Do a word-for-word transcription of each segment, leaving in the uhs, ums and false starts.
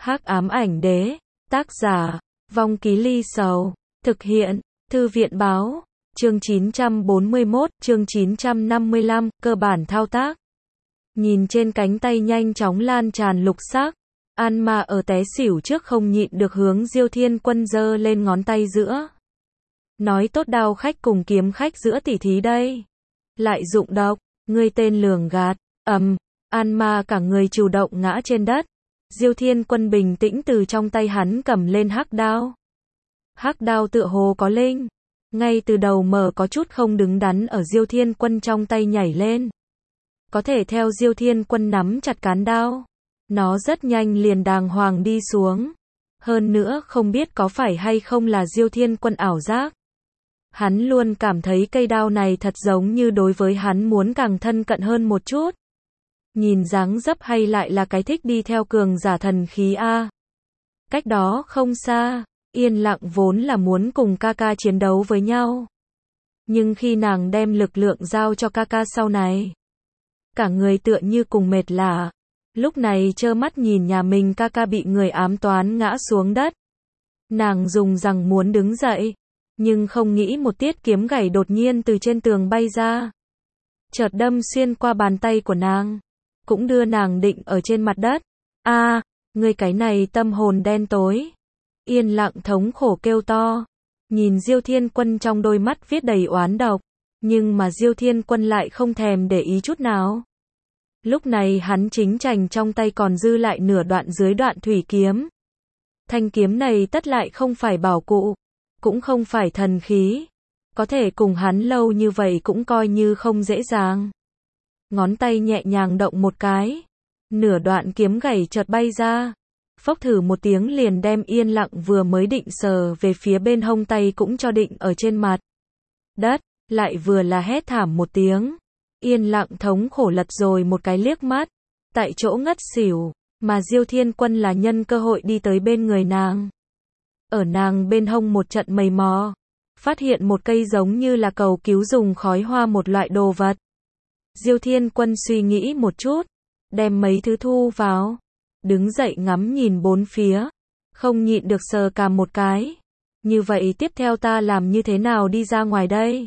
Hắc ám ảnh đế, tác giả, Vong Ký Ly Sầu, thực hiện, Thư viện báo, chương chín trăm bốn mươi mốt, chương chín trăm năm mươi lăm, cơ bản thao tác. Nhìn trên cánh tay nhanh chóng lan tràn lục sắc, An Ma ở té xỉu trước không nhịn được hướng Diêu Thiên Quân giơ lên ngón tay giữa. Nói tốt đao khách cùng kiếm khách giữa tỉ thí đây. Lại dụng độc, ngươi tên lường gạt, ầm, An Ma cả người chủ động ngã trên đất. Diêu Thiên Quân bình tĩnh từ trong tay hắn cầm lên hắc đao. Hắc đao tựa hồ có linh, ngay từ đầu mở có chút không đứng đắn ở Diêu Thiên Quân trong tay nhảy lên. Có thể theo Diêu Thiên Quân nắm chặt cán đao, nó rất nhanh liền đàng hoàng đi xuống. Hơn nữa không biết có phải hay không là Diêu Thiên Quân ảo giác. Hắn luôn cảm thấy cây đao này thật giống như đối với hắn muốn càng thân cận hơn một chút. Nhìn dáng dấp hay lại là cái thích đi theo cường giả thần khí a. Cách đó không xa, Yên Lặng vốn là muốn cùng ca ca chiến đấu với nhau. Nhưng khi nàng đem lực lượng giao cho ca ca sau này, cả người tựa như cùng mệt lả. Lúc này trơ mắt nhìn nhà mình ca ca bị người ám toán ngã xuống đất. Nàng dùng rằng muốn đứng dậy, nhưng không nghĩ một tiết kiếm gãy đột nhiên từ trên tường bay ra. Chợt đâm xuyên qua bàn tay của nàng, cũng đưa nàng định ở trên mặt đất. A, à, ngươi cái này tâm hồn đen tối. Yên Lặng thống khổ kêu to. Nhìn Diêu Thiên Quân trong đôi mắt viết đầy oán độc, nhưng mà Diêu Thiên Quân lại không thèm để ý chút nào. Lúc này hắn chính chành trong tay còn dư lại nửa đoạn dưới đoạn thủy kiếm. Thanh kiếm này tất lại không phải bảo cụ, cũng không phải thần khí. Có thể cùng hắn lâu như vậy cũng coi như không dễ dàng. Ngón tay nhẹ nhàng động một cái, nửa đoạn kiếm gãy chợt bay ra. Phốc thử một tiếng liền đem Yên Lặng vừa mới định sờ về phía bên hông tay cũng cho định ở trên mặt đất, lại vừa là hét thảm một tiếng. Yên Lặng thống khổ lật rồi một cái liếc mắt, tại chỗ ngất xỉu, mà Diêu Thiên Quân là nhân cơ hội đi tới bên người nàng. Ở nàng bên hông một trận mày mò, phát hiện một cây giống như là cầu cứu dùng khói hoa một loại đồ vật. Diêu Thiên Quân suy nghĩ một chút, đem mấy thứ thu vào, đứng dậy ngắm nhìn bốn phía, không nhịn được sờ cằm một cái. Như vậy tiếp theo ta làm như thế nào đi ra ngoài đây?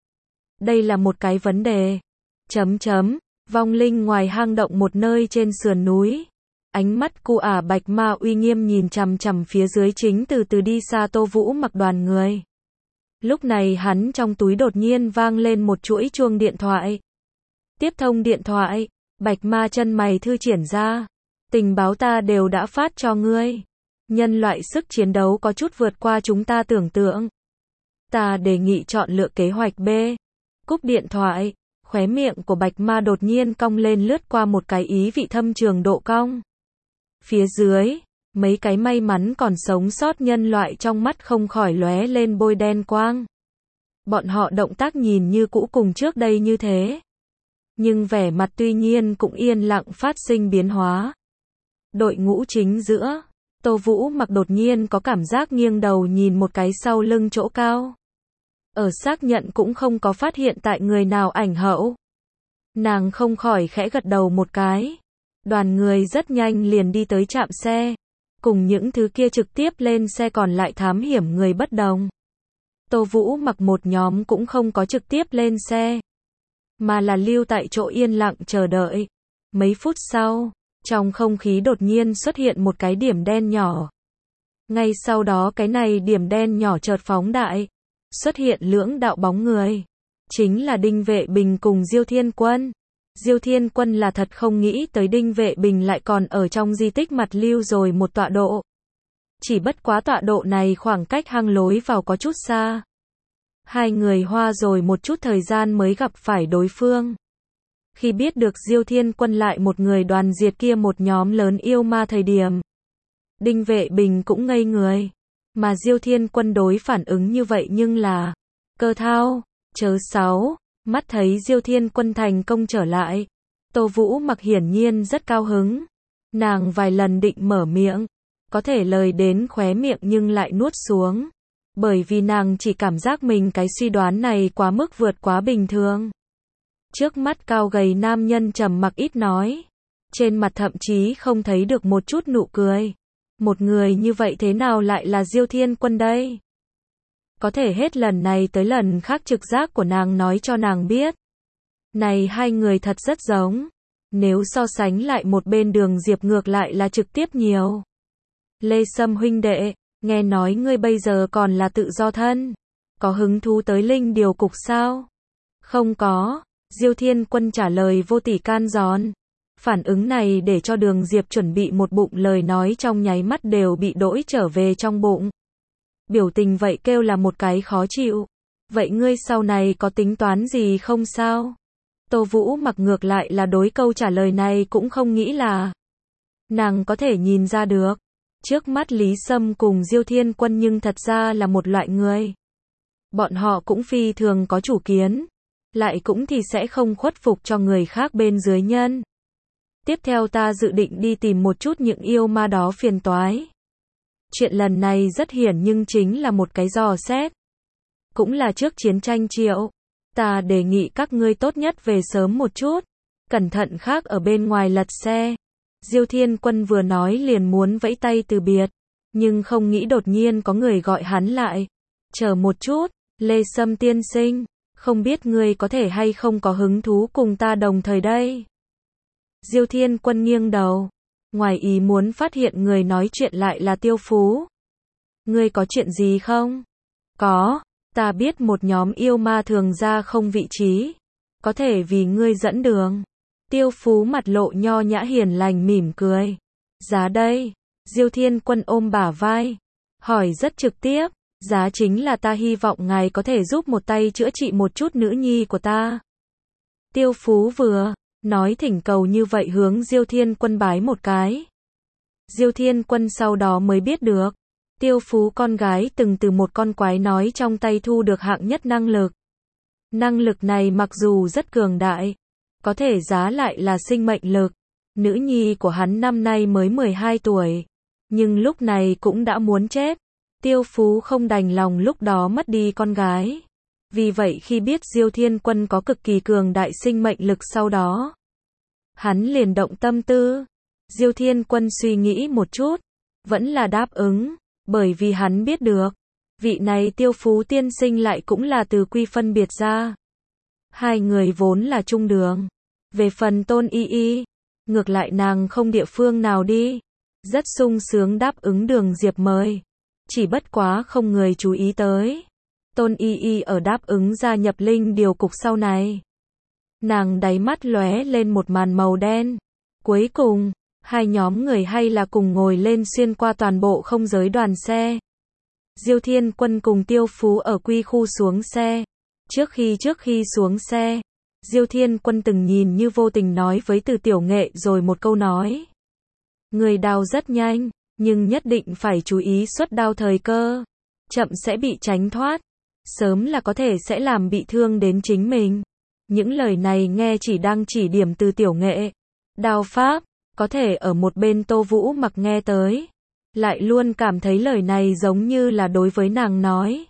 Đây là một cái vấn đề. Chấm chấm, vong linh ngoài hang động một nơi trên sườn núi. Ánh mắt cu ả Bạch Ma uy nghiêm nhìn chằm chằm phía dưới chính từ từ đi xa Tô Vũ Mặc đoàn người. Lúc này hắn trong túi đột nhiên vang lên một chuỗi chuông điện thoại. Tiếp thông điện thoại, Bạch Ma chân mày thư triển ra. Tình báo ta đều đã phát cho ngươi. Nhân loại sức chiến đấu có chút vượt qua chúng ta tưởng tượng. Ta đề nghị chọn lựa kế hoạch B. Cúp điện thoại, khóe miệng của Bạch Ma đột nhiên cong lên lướt qua một cái ý vị thâm trường độ cong. Phía dưới, mấy cái may mắn còn sống sót nhân loại trong mắt không khỏi lóe lên bôi đen quang. Bọn họ động tác nhìn như cũ cùng trước đây như thế. Nhưng vẻ mặt tuy nhiên cũng yên lặng phát sinh biến hóa. Đội ngũ chính giữa, Tô Vũ Mặc đột nhiên có cảm giác nghiêng đầu nhìn một cái sau lưng chỗ cao. Ở xác nhận cũng không có phát hiện tại người nào ảnh hậu. Nàng không khỏi khẽ gật đầu một cái. Đoàn người rất nhanh liền đi tới trạm xe. Cùng những thứ kia trực tiếp lên xe còn lại thám hiểm người bất đồng. Tô Vũ Mặc một nhóm cũng không có trực tiếp lên xe, mà là lưu tại chỗ yên lặng chờ đợi. Mấy phút sau, trong không khí đột nhiên xuất hiện một cái điểm đen nhỏ. Ngay sau đó cái này điểm đen nhỏ chợt phóng đại, xuất hiện lưỡng đạo bóng người. Chính là Đinh Vệ Bình cùng Diêu Thiên Quân. Diêu Thiên Quân là thật không nghĩ tới Đinh Vệ Bình lại còn ở trong di tích mặt lưu rồi một tọa độ. Chỉ bất quá tọa độ này khoảng cách hang lối vào có chút xa. Hai người hoa rồi một chút thời gian mới gặp phải đối phương. Khi biết được Diêu Thiên Quân lại một người đoàn diệt kia một nhóm lớn yêu ma thời điểm, Đinh Vệ Bình cũng ngây người. Mà Diêu Thiên Quân đối phản ứng như vậy nhưng là cơ thao, chớ sáu. Mắt thấy Diêu Thiên Quân thành công trở lại, Tô Vũ Mặc hiển nhiên rất cao hứng. Nàng vài lần định mở miệng, có thể lời đến khóe miệng nhưng lại nuốt xuống. Bởi vì nàng chỉ cảm giác mình cái suy đoán này quá mức vượt quá bình thường. Trước mắt cao gầy nam nhân trầm mặc ít nói. Trên mặt thậm chí không thấy được một chút nụ cười. Một người như vậy thế nào lại là Diêu Thiên Quân đây? Có thể hết lần này tới lần khác trực giác của nàng nói cho nàng biết. Này hai người thật rất giống. Nếu so sánh lại một bên Đường Diệp ngược lại là trực tiếp nhiều. Lê Sâm huynh đệ, nghe nói ngươi bây giờ còn là tự do thân. Có hứng thú tới linh điều cục sao? Không có, Diêu Thiên Quân trả lời vô tỉ can giòn. Phản ứng này để cho Đường Diệp chuẩn bị một bụng lời nói trong nháy mắt đều bị đỗi trở về trong bụng. Biểu tình vậy kêu là một cái khó chịu. Vậy ngươi sau này có tính toán gì không sao? Tô Vũ Mặc ngược lại là đối câu trả lời này cũng không nghĩ là nàng có thể nhìn ra được. Trước mắt Lý Sâm cùng Diêu Thiên Quân nhưng thật ra là một loại người. Bọn họ cũng phi thường có chủ kiến, lại cũng thì sẽ không khuất phục cho người khác bên dưới nhân. Tiếp theo ta dự định đi tìm một chút những yêu ma đó phiền toái. Chuyện lần này rất hiển nhưng chính là một cái dò xét. Cũng là trước chiến tranh Triệu. Ta đề nghị các ngươi tốt nhất về sớm một chút. Cẩn thận khác ở bên ngoài lật xe. Diêu Thiên Quân vừa nói liền muốn vẫy tay từ biệt. Nhưng không nghĩ đột nhiên có người gọi hắn lại. Chờ một chút, Lê Sâm tiên sinh. Không biết ngươi có thể hay không có hứng thú cùng ta đồng thời đây. Diêu Thiên Quân nghiêng đầu. Ngoài ý muốn phát hiện người nói chuyện lại là Tiêu Phú. Ngươi có chuyện gì không? Có, ta biết một nhóm yêu ma thường ra không vị trí. Có thể vì ngươi dẫn đường. Tiêu Phú mặt lộ nho nhã hiền lành mỉm cười. Giá đây. Diêu Thiên Quân ôm bả vai. Hỏi rất trực tiếp. Giá chính là ta hy vọng ngài có thể giúp một tay chữa trị một chút nữ nhi của ta. Tiêu Phú vừa nói thỉnh cầu như vậy hướng Diêu Thiên Quân bái một cái. Diêu Thiên Quân sau đó mới biết được. Tiêu Phú con gái từng từ một con quái nói trong tay thu được hạng nhất năng lực. Năng lực này mặc dù rất cường đại, có thể giá lại là sinh mệnh lực. Nữ nhi của hắn năm nay mới mười hai tuổi, nhưng lúc này cũng đã muốn chết. Tiêu Phú không đành lòng lúc đó mất đi con gái. Vì vậy khi biết Diêu Thiên Quân có cực kỳ cường đại sinh mệnh lực sau đó, hắn liền động tâm tư. Diêu Thiên Quân suy nghĩ một chút, vẫn là đáp ứng, bởi vì hắn biết được, vị này Tiêu Phú tiên sinh lại cũng là từ quy phân biệt ra. Hai người vốn là chung đường. Về phần Tôn Y Y, ngược lại nàng không địa phương nào đi, rất sung sướng đáp ứng Đường Diệp mời. Chỉ bất quá không người chú ý tới. Tôn Y Y ở đáp ứng gia nhập linh điều cục sau này. Nàng đáy mắt lóe lên một màn màu đen. Cuối cùng, hai nhóm người hay là cùng ngồi lên xuyên qua toàn bộ không giới đoàn xe. Diêu Thiên Quân cùng Tiêu Phú ở quy khu xuống xe. Trước khi trước khi xuống xe, Diêu Thiên Quân từng nhìn như vô tình nói với Từ Tiểu Nghệ rồi một câu nói. Người đào rất nhanh, nhưng nhất định phải chú ý xuất đao thời cơ. Chậm sẽ bị tránh thoát. Sớm là có thể sẽ làm bị thương đến chính mình. Những lời này nghe chỉ đang chỉ điểm Từ Tiểu Nghệ. Đao pháp, có thể ở một bên Tô Vũ Mặc nghe tới. Lại luôn cảm thấy lời này giống như là đối với nàng nói.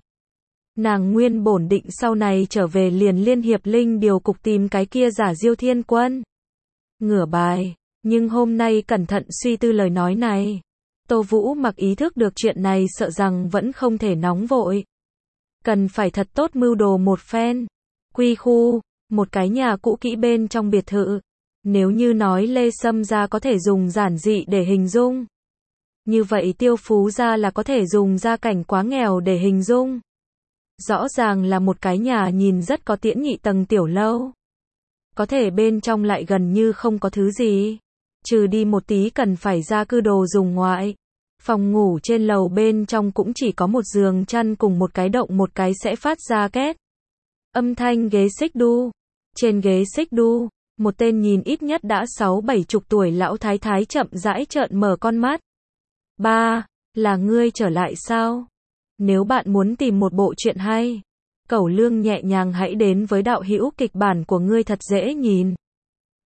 Nàng nguyên bổn định sau này trở về liền liên hiệp linh điều cục tìm cái kia giả Diêu Thiên Quân. Ngửa bài, nhưng hôm nay cẩn thận suy tư lời nói này. Tô Vũ Mặc ý thức được chuyện này sợ rằng vẫn không thể nóng vội. Cần phải thật tốt mưu đồ một phen. Quy khu, một cái nhà cũ kỹ bên trong biệt thự. Nếu như nói Lê Sâm gia có thể dùng giản dị để hình dung. Như vậy Tiêu Phú gia là có thể dùng gia cảnh quá nghèo để hình dung. Rõ ràng là một cái nhà nhìn rất có tiễn nhị tầng tiểu lâu. Có thể bên trong lại gần như không có thứ gì. Trừ đi một tí cần phải ra cư đồ dùng ngoại. Phòng ngủ trên lầu bên trong cũng chỉ có một giường chăn cùng một cái động một cái sẽ phát ra két. Âm thanh ghế xích đu. Trên ghế xích đu, một tên nhìn ít nhất đã sáu bảy chục tuổi lão thái thái chậm rãi trợn mở con mắt. Ba, là ngươi trở lại sao? Nếu bạn muốn tìm một bộ truyện hay, Cẩu Lương nhẹ nhàng hãy đến với đạo hữu kịch bản của ngươi thật dễ nhìn.